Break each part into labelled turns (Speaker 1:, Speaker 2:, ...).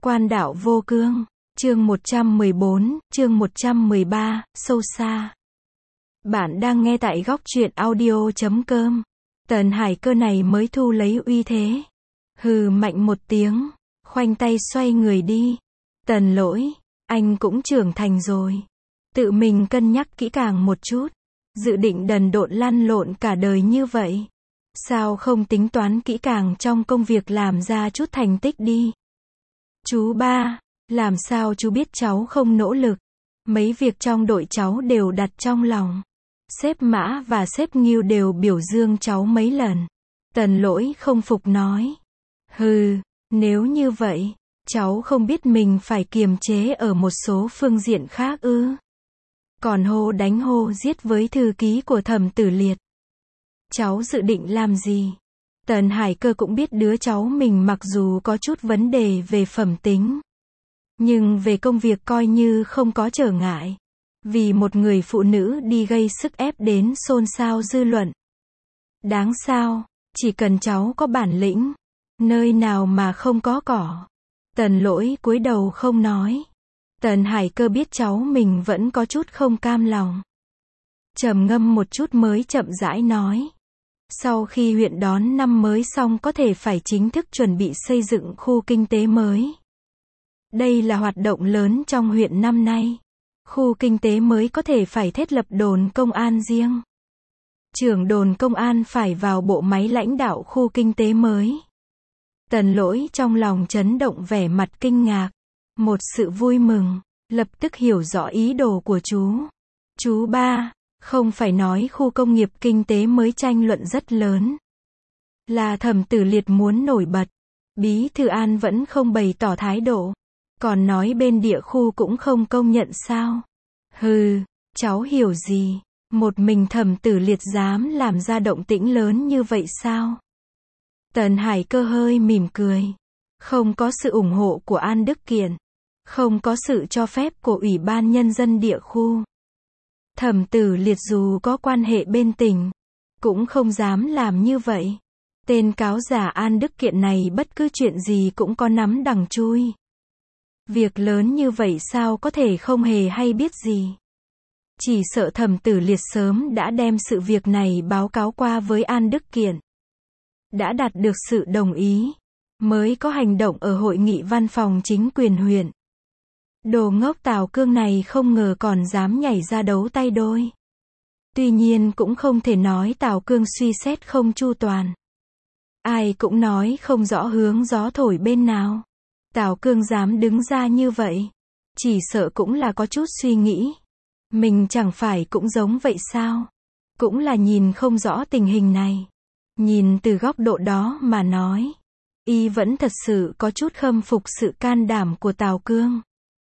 Speaker 1: Quan đạo vô cương, chương 114, chương 113, sâu xa. Bạn đang nghe tại góc truyện audio.com. Tần Hải Cơ này mới thu lấy uy thế. Hừ mạnh một tiếng, khoanh tay xoay người đi. Tần Lỗi, anh cũng trưởng thành rồi. Tự mình cân nhắc kỹ càng một chút. Dự định đần độn lăn lộn cả đời như vậy. Sao không tính toán kỹ càng trong công việc làm ra chút thành tích đi. Chú ba, làm sao chú biết cháu không nỗ lực? Mấy việc trong đội cháu đều đặt trong lòng. Sếp Mã và sếp Ngưu đều biểu dương cháu mấy lần. Tần Lỗi không phục nói. Hừ, nếu như vậy, cháu không biết mình phải kiềm chế ở một số phương diện khác ư? Còn hô đánh hô giết với thư ký của Thẩm Tử Liệt. Cháu dự định làm gì? Tần Hải Cơ cũng biết đứa cháu mình mặc dù có chút vấn đề về phẩm tính, nhưng về công việc coi như không có trở ngại. Vì một người phụ nữ đi gây sức ép đến xôn xao dư luận. Đáng sao, chỉ cần cháu có bản lĩnh, nơi nào mà không có cỏ. Tần Lỗi cúi đầu không nói. Tần Hải Cơ biết cháu mình vẫn có chút không cam lòng. Trầm ngâm một chút mới chậm rãi nói. Sau khi huyện đón năm mới xong có thể phải chính thức chuẩn bị xây dựng khu kinh tế mới. Đây là hoạt động lớn trong huyện năm nay. Khu kinh tế mới có thể phải thiết lập đồn công an riêng. Trưởng đồn công an phải vào bộ máy lãnh đạo khu kinh tế mới. Tần Lỗi trong lòng chấn động vẻ mặt kinh ngạc. Một sự vui mừng, lập tức hiểu rõ ý đồ của chú. Chú ba, không phải nói khu công nghiệp kinh tế mới tranh luận rất lớn. Là Thẩm Tử Liệt muốn nổi bật. Bí thư An vẫn không bày tỏ thái độ. Còn nói bên địa khu cũng không công nhận sao? Hừ, cháu hiểu gì? Một mình Thẩm Tử Liệt dám làm ra động tĩnh lớn như vậy sao? Tần Hải Cơ hơi mỉm cười. Không có sự ủng hộ của An Đức Kiện. Không có sự cho phép của Ủy ban Nhân dân địa khu. Thẩm Tử Liệt dù có quan hệ bên tỉnh, cũng không dám làm như vậy. Tên cáo giả An Đức Kiện này bất cứ chuyện gì cũng có nắm đằng chui. Việc lớn như vậy sao có thể không hề hay biết gì. Chỉ sợ Thẩm Tử Liệt sớm đã đem sự việc này báo cáo qua với An Đức Kiện. Đã đạt được sự đồng ý, mới có hành động ở hội nghị văn phòng chính quyền huyện. Đồ ngốc Tào Cương này không ngờ còn dám nhảy ra đấu tay đôi. Tuy nhiên cũng không thể nói Tào Cương suy xét không chu toàn. Ai cũng nói không rõ hướng gió thổi bên nào. Tào Cương dám đứng ra như vậy, chỉ sợ cũng là có chút suy nghĩ. Mình chẳng phải cũng giống vậy sao? Cũng là nhìn không rõ tình hình này. Nhìn từ góc độ đó mà nói, y vẫn thật sự có chút khâm phục sự can đảm của Tào Cương.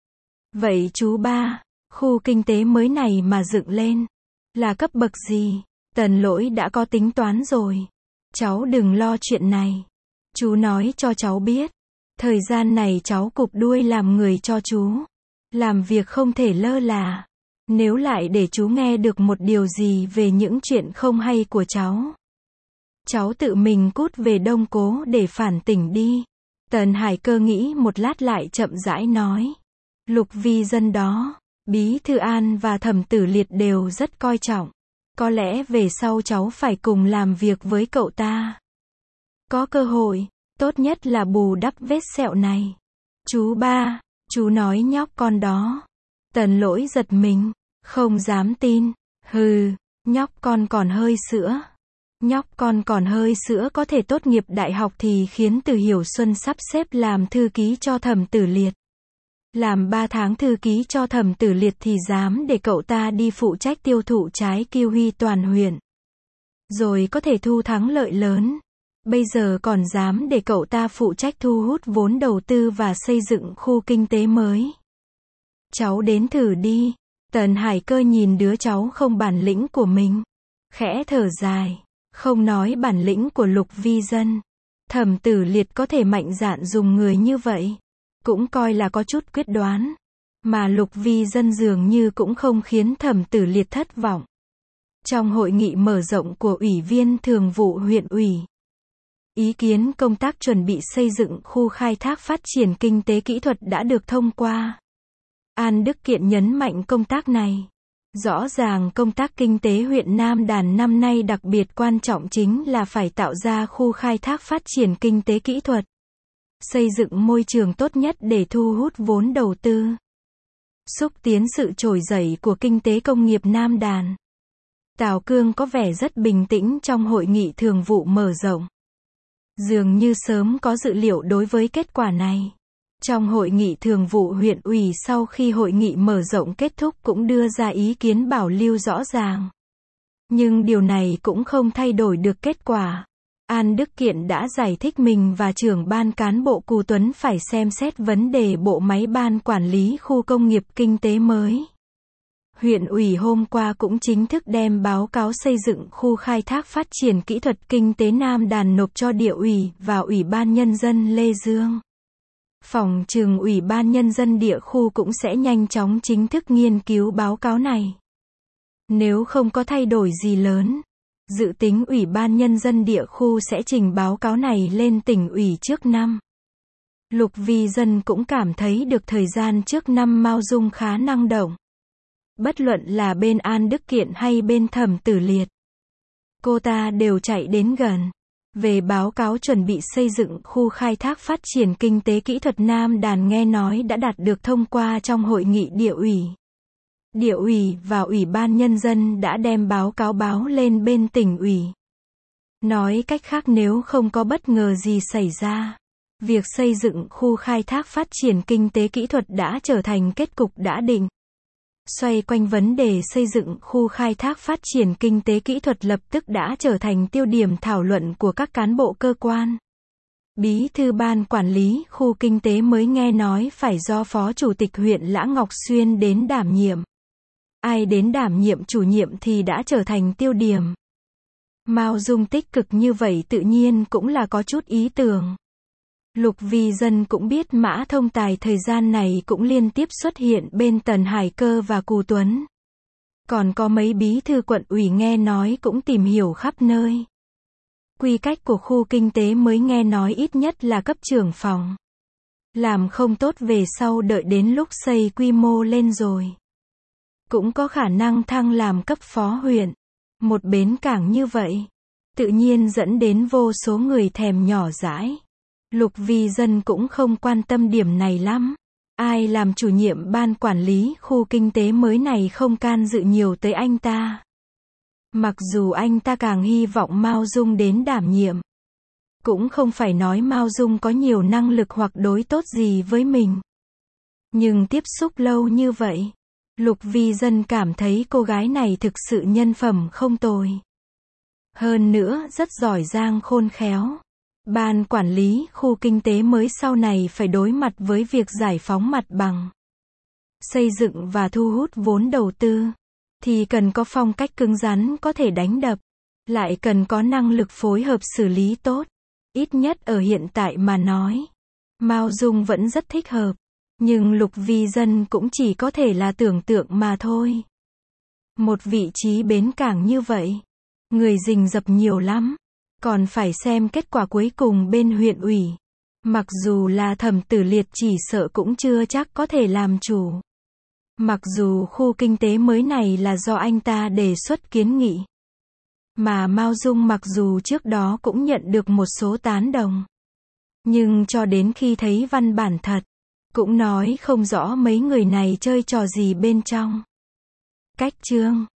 Speaker 1: Vậy chú ba, khu kinh tế mới này mà dựng lên, là cấp bậc gì? Tần Lỗi đã có tính toán rồi. Cháu đừng lo chuyện này. Chú nói cho cháu biết. Thời gian này cháu cụp đuôi làm người cho chú. Làm việc không thể lơ là. Nếu lại để chú nghe được một điều gì về những chuyện không hay của cháu, cháu tự mình cút về Đông Cố để phản tỉnh đi. Tần Hải Cơ nghĩ một lát lại chậm rãi nói. Lục Vi Dân đó, Bí thư An và Thẩm Tử Liệt đều rất coi trọng. Có lẽ về sau cháu phải cùng làm việc với cậu ta. Có cơ hội, tốt nhất là bù đắp vết sẹo này. Chú ba, chú nói nhóc con đó. Tần Lỗi giật mình, không dám tin. Hừ, nhóc con còn hơi sữa. Nhóc con còn hơi sữa có thể tốt nghiệp đại học thì khiến Từ Hiểu Xuân sắp xếp làm thư ký cho Thẩm Tử Liệt. Làm 3 tháng thư ký cho Thẩm Tử Liệt thì dám để cậu ta đi phụ trách tiêu thụ trái kiwi toàn huyện. Rồi có thể thu thắng lợi lớn. Bây giờ còn dám để cậu ta phụ trách thu hút vốn đầu tư và xây dựng khu kinh tế mới. Cháu đến thử đi. Tần Hải Cơ nhìn đứa cháu không bản lĩnh của mình. Khẽ thở dài. Không nói bản lĩnh của Lục Vi Dân. Thẩm Tử Liệt có thể mạnh dạn dùng người như vậy. Cũng coi là có chút quyết đoán. Mà Lục Vi Dân dường như cũng không khiến Thẩm Tử Liệt thất vọng. Trong hội nghị mở rộng của Ủy viên Thường vụ huyện ủy, Ý kiến công tác chuẩn bị xây dựng khu khai thác phát triển kinh tế kỹ thuật đã được thông qua. An Đức Kiện nhấn mạnh công tác này. Rõ ràng công tác kinh tế huyện Nam Đàn năm nay đặc biệt quan trọng chính là phải tạo ra khu khai thác phát triển kinh tế kỹ thuật. Xây dựng môi trường tốt nhất để thu hút vốn đầu tư. Xúc tiến sự trỗi dậy của kinh tế công nghiệp Nam Đàn. Tào Cương có vẻ rất bình tĩnh trong hội nghị thường vụ mở rộng. Dường như sớm có dự liệu đối với kết quả này. Trong hội nghị thường vụ huyện ủy sau khi hội nghị mở rộng kết thúc cũng đưa ra ý kiến bảo lưu rõ ràng. Nhưng điều này cũng không thay đổi được kết quả. An Đức Kiện đã giải thích mình và trưởng ban cán bộ Cù Tuấn phải xem xét vấn đề bộ máy ban quản lý khu công nghiệp kinh tế mới. Huyện ủy hôm qua cũng chính thức đem báo cáo xây dựng khu khai thác phát triển kỹ thuật kinh tế Nam Đàn nộp cho địa ủy và Ủy ban Nhân dân Lê Dương. Phòng trừng Ủy ban Nhân dân địa khu cũng sẽ nhanh chóng chính thức nghiên cứu báo cáo này. Nếu không có thay đổi gì lớn, dự tính Ủy ban Nhân dân địa khu sẽ trình báo cáo này lên tỉnh ủy trước năm. Lục Vi Dân cũng cảm thấy được thời gian trước năm Mao Dung khá năng động. Bất luận là bên An Đức Kiện hay bên Thẩm Tử Liệt, cô ta đều chạy đến gần. Về báo cáo chuẩn bị xây dựng khu khai thác phát triển kinh tế kỹ thuật Nam Đàn nghe nói đã đạt được thông qua trong hội nghị địa ủy. Địa ủy và Ủy ban Nhân dân đã đem báo cáo báo lên bên tỉnh ủy. Nói cách khác nếu không có bất ngờ gì xảy ra, việc xây dựng khu khai thác phát triển kinh tế kỹ thuật đã trở thành kết cục đã định. Xoay quanh vấn đề xây dựng khu khai thác phát triển kinh tế kỹ thuật lập tức đã trở thành tiêu điểm thảo luận của các cán bộ cơ quan. Bí thư ban quản lý khu kinh tế mới nghe nói phải do Phó Chủ tịch huyện Lã Ngọc Xuyên đến đảm nhiệm. Ai đến đảm nhiệm chủ nhiệm thì đã trở thành tiêu điểm. Mao Dung tích cực như vậy tự nhiên cũng là có chút ý tưởng. Lục Vi Dân cũng biết Mã Thông Tài thời gian này cũng liên tiếp xuất hiện bên Tần Hải Cơ và Cù Tuấn. Còn có mấy bí thư quận ủy nghe nói cũng tìm hiểu khắp nơi. Quy cách của khu kinh tế mới nghe nói ít nhất là cấp trưởng phòng. Làm không tốt về sau đợi đến lúc xây quy mô lên rồi. Cũng có khả năng thăng làm cấp phó huyện. Một bến cảng như vậy, tự nhiên dẫn đến vô số người thèm nhỏ dãi. Lục Vi Dân cũng không quan tâm điểm này lắm. Ai làm chủ nhiệm ban quản lý khu kinh tế mới này không can dự nhiều tới anh ta. Mặc dù anh ta càng hy vọng Mao Dung đến đảm nhiệm. Cũng không phải nói Mao Dung có nhiều năng lực hoặc đối tốt gì với mình. Nhưng tiếp xúc lâu như vậy, Lục Vi Dân cảm thấy cô gái này thực sự nhân phẩm không tồi. Hơn nữa rất giỏi giang khôn khéo. Ban quản lý khu kinh tế mới sau này phải đối mặt với việc giải phóng mặt bằng, xây dựng và thu hút vốn đầu tư, thì cần có phong cách cứng rắn có thể đánh đập, lại cần có năng lực phối hợp xử lý tốt. Ít nhất ở hiện tại mà nói, Mao Dung vẫn rất thích hợp, nhưng Lục Vi Dân cũng chỉ có thể là tưởng tượng mà thôi. Một vị trí bến cảng như vậy, người rình rập nhiều lắm. Còn phải xem kết quả cuối cùng bên huyện ủy. Mặc dù là Thẩm Tử Liệt chỉ sợ cũng chưa chắc có thể làm chủ. Mặc dù khu kinh tế mới này là do anh ta đề xuất kiến nghị. Mà Mao Dung mặc dù trước đó cũng nhận được một số tán đồng. Nhưng cho đến khi thấy văn bản thật, cũng nói không rõ mấy người này chơi trò gì bên trong. Cách chương